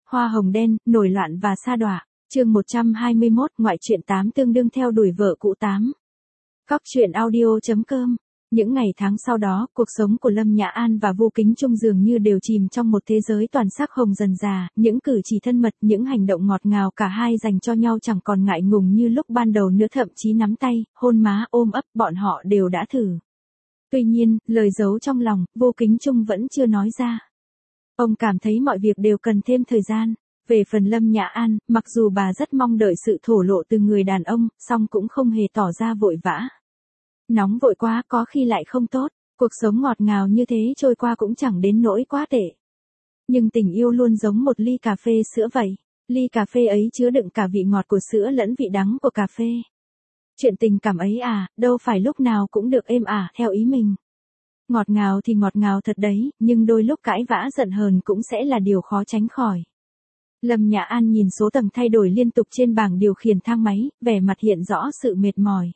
Hoa hồng đen, nổi loạn và sa đọa. Chương 121, ngoại truyện 8 tương đương theo đuổi vợ cũ 8. Cóc truyện audio.com. Những ngày tháng sau đó, cuộc sống của Lâm Nhã An và Vô Kính Trung dường như đều chìm trong một thế giới toàn sắc hồng dần dà, những cử chỉ thân mật, những hành động ngọt ngào cả hai dành cho nhau chẳng còn ngại ngùng như lúc ban đầu nữa, thậm chí nắm tay, hôn má, ôm ấp, bọn họ đều đã thử. Tuy nhiên, lời giấu trong lòng, Vô Kính Trung vẫn chưa nói ra. Ông cảm thấy mọi việc đều cần thêm thời gian. Về phần Lâm Nhã An, mặc dù bà rất mong đợi sự thổ lộ từ người đàn ông, song cũng không hề tỏ ra vội vã. Nóng vội quá có khi lại không tốt, cuộc sống ngọt ngào như thế trôi qua cũng chẳng đến nỗi quá tệ. Nhưng tình yêu luôn giống một ly cà phê sữa vậy, ly cà phê ấy chứa đựng cả vị ngọt của sữa lẫn vị đắng của cà phê. Chuyện tình cảm ấy đâu phải lúc nào cũng được êm ả theo ý mình. Ngọt ngào thì ngọt ngào thật đấy, nhưng đôi lúc cãi vã giận hờn cũng sẽ là điều khó tránh khỏi. Lâm Nhã An nhìn số tầng thay đổi liên tục trên bảng điều khiển thang máy, vẻ mặt hiện rõ sự mệt mỏi.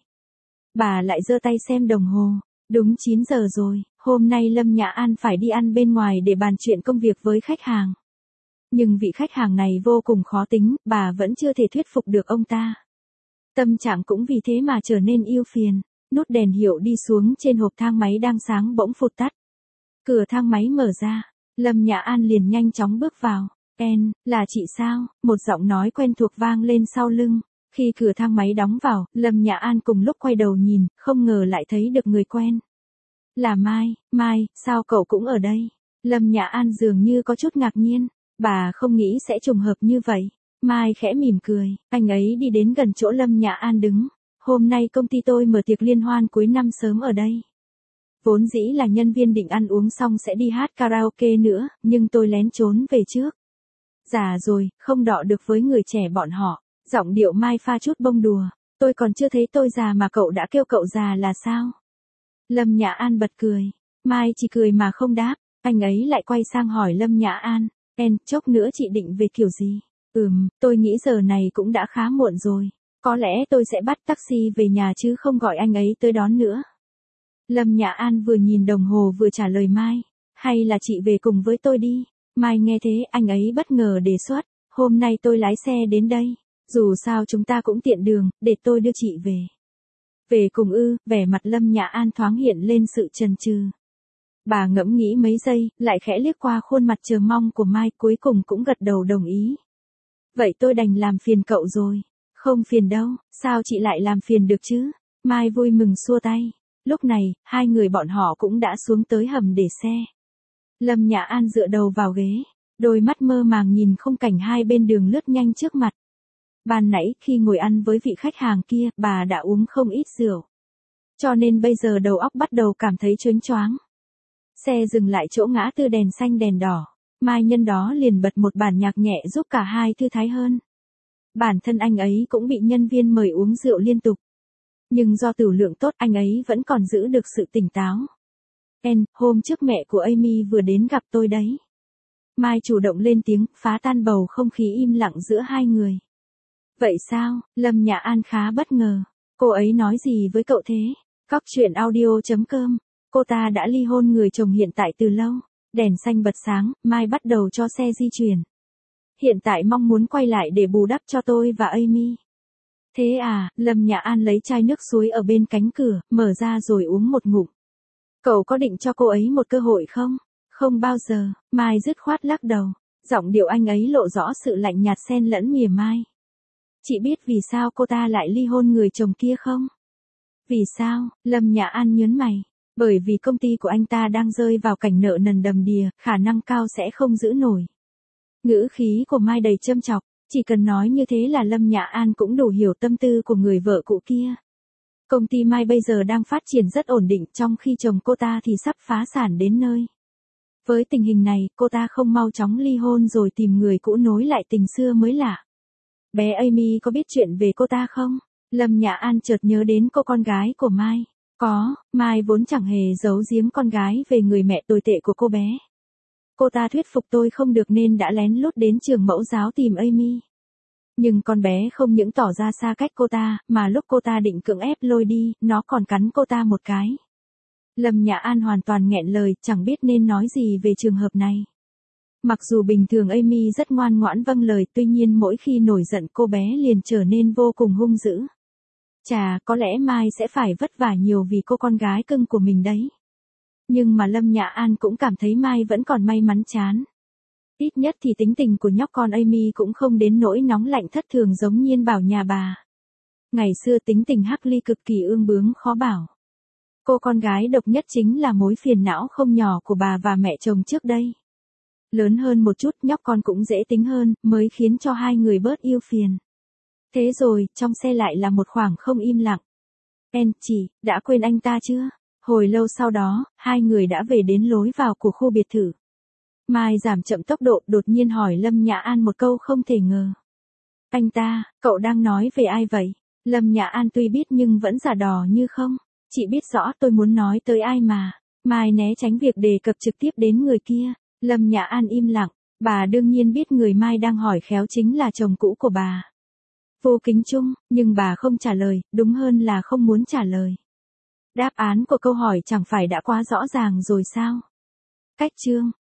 Bà lại giơ tay xem đồng hồ, đúng 9 giờ rồi, hôm nay Lâm Nhã An phải đi ăn bên ngoài để bàn chuyện công việc với khách hàng. Nhưng vị khách hàng này vô cùng khó tính, bà vẫn chưa thể thuyết phục được ông ta. Tâm trạng cũng vì thế mà trở nên ưu phiền, nút đèn hiệu đi xuống trên hộp thang máy đang sáng bỗng phụt tắt. Cửa thang máy mở ra, Lâm Nhã An liền nhanh chóng bước vào. Là chị sao? Một giọng nói quen thuộc vang lên sau lưng. Khi cửa thang máy đóng vào, Lâm Nhã An cùng lúc quay đầu nhìn, không ngờ lại thấy được người quen. Là Mai, sao cậu cũng ở đây? Lâm Nhã An dường như có chút ngạc nhiên, bà không nghĩ sẽ trùng hợp như vậy. Mai khẽ mỉm cười, anh ấy đi đến gần chỗ Lâm Nhã An đứng. Hôm nay công ty tôi mở tiệc liên hoan cuối năm sớm ở đây. Vốn dĩ là nhân viên định ăn uống xong sẽ đi hát karaoke nữa, nhưng tôi lén trốn về trước. Già rồi, không đọ được với người trẻ bọn họ. Giọng điệu Mai pha chút bông đùa. Tôi còn chưa thấy tôi già mà cậu đã kêu cậu già là sao? Lâm Nhã An bật cười. Mai chỉ cười mà không đáp. Anh ấy lại quay sang hỏi Lâm Nhã An. Chốc nữa chị định về kiểu gì? Tôi nghĩ giờ này cũng đã khá muộn rồi. Có lẽ tôi sẽ bắt taxi về nhà chứ không gọi anh ấy tới đón nữa. Lâm Nhã An vừa nhìn đồng hồ vừa trả lời Mai. Hay là chị về cùng với tôi đi? Mai nghe thế anh ấy bất ngờ đề xuất. Hôm nay tôi lái xe đến đây. Dù sao chúng ta cũng tiện đường, để tôi đưa chị về. Về cùng ư? Vẻ mặt Lâm Nhã An thoáng hiện lên sự chần chừ. Bà ngẫm nghĩ mấy giây, lại khẽ liếc qua khuôn mặt chờ mong của Mai, cuối cùng cũng gật đầu đồng ý. Vậy tôi đành làm phiền cậu rồi. Không phiền đâu, sao chị lại làm phiền được chứ? Mai vui mừng xua tay. Lúc này, hai người bọn họ cũng đã xuống tới hầm để xe. Lâm Nhã An dựa đầu vào ghế, đôi mắt mơ màng nhìn khung cảnh hai bên đường lướt nhanh trước mặt. Ban nãy khi ngồi ăn với vị khách hàng kia, bà đã uống không ít rượu. Cho nên bây giờ đầu óc bắt đầu cảm thấy chớnh choáng. Xe dừng lại chỗ ngã tư đèn xanh đèn đỏ. Mai nhân đó liền bật một bản nhạc nhẹ giúp cả hai thư thái hơn. Bản thân anh ấy cũng bị nhân viên mời uống rượu liên tục. Nhưng do tửu lượng tốt anh ấy vẫn còn giữ được sự tỉnh táo. Hôm trước mẹ của Amy vừa đến gặp tôi đấy. Mai chủ động lên tiếng, phá tan bầu không khí im lặng giữa hai người. Vậy sao? Lâm Nhã An khá bất ngờ. Cô ấy nói gì với cậu thế? Cóc truyện audio.com. Cô ta đã ly hôn người chồng hiện tại từ lâu. Đèn xanh bật sáng, Mai bắt đầu cho xe di chuyển. Hiện tại mong muốn quay lại để bù đắp cho tôi và Amy. Thế à? Lâm Nhã An lấy chai nước suối ở bên cánh cửa, mở ra rồi uống một ngụm. Cậu có định cho cô ấy một cơ hội không? Không bao giờ. Mai dứt khoát lắc đầu. Giọng điệu anh ấy lộ rõ sự lạnh nhạt xen lẫn mỉa mai. Chị biết vì sao cô ta lại ly hôn người chồng kia không? Vì sao? Lâm Nhã An nhớn mày. Bởi vì công ty của anh ta đang rơi vào cảnh nợ nần đầm đìa, khả năng cao sẽ không giữ nổi. Ngữ khí của Mai đầy châm chọc, chỉ cần nói như thế là Lâm Nhã An cũng đủ hiểu tâm tư của người vợ cũ kia. Công ty Mai bây giờ đang phát triển rất ổn định, trong khi chồng cô ta thì sắp phá sản đến nơi. Với tình hình này, cô ta không mau chóng ly hôn rồi tìm người cũ nối lại tình xưa mới lạ. Bé Amy có biết chuyện về cô ta không? Lâm Nhã An chợt nhớ đến cô con gái của Mai. Có, Mai vốn chẳng hề giấu giếm con gái về người mẹ tồi tệ của cô bé. Cô ta thuyết phục tôi không được nên đã lén lút đến trường mẫu giáo tìm Amy. Nhưng con bé không những tỏ ra xa cách cô ta, mà lúc cô ta định cưỡng ép lôi đi, nó còn cắn cô ta một cái. Lâm Nhã An hoàn toàn nghẹn lời, chẳng biết nên nói gì về trường hợp này. Mặc dù bình thường Amy rất ngoan ngoãn vâng lời, tuy nhiên mỗi khi nổi giận cô bé liền trở nên vô cùng hung dữ. Chà, có lẽ Mai sẽ phải vất vả nhiều vì cô con gái cưng của mình đấy. Nhưng mà Lâm Nhã An cũng cảm thấy Mai vẫn còn may mắn chán. Ít nhất thì tính tình của nhóc con Amy cũng không đến nỗi nóng lạnh thất thường giống Nhiên Bảo nhà bà. Ngày xưa tính tình Hắc Ly cực kỳ ương bướng khó bảo. Cô con gái độc nhất chính là mối phiền não không nhỏ của bà và mẹ chồng trước đây. Lớn hơn một chút nhóc con cũng dễ tính hơn, mới khiến cho hai người bớt yêu phiền. Thế rồi, trong xe lại là một khoảng không im lặng. Chị, đã quên anh ta chưa? Hồi lâu sau đó, hai người đã về đến lối vào của khu biệt thự. Mai giảm chậm tốc độ, đột nhiên hỏi Lâm Nhã An một câu không thể ngờ. Anh ta, cậu đang nói về ai vậy? Lâm Nhã An tuy biết nhưng vẫn giả đò như không. Chị biết rõ tôi muốn nói tới ai mà. Mai né tránh việc đề cập trực tiếp đến người kia. Lâm Nhã An im lặng. Bà đương nhiên biết người Mai đang hỏi khéo chính là chồng cũ của bà. Vô Kính Trung, nhưng bà không trả lời, đúng hơn là không muốn trả lời. Đáp án của câu hỏi chẳng phải đã quá rõ ràng rồi sao? Cách chương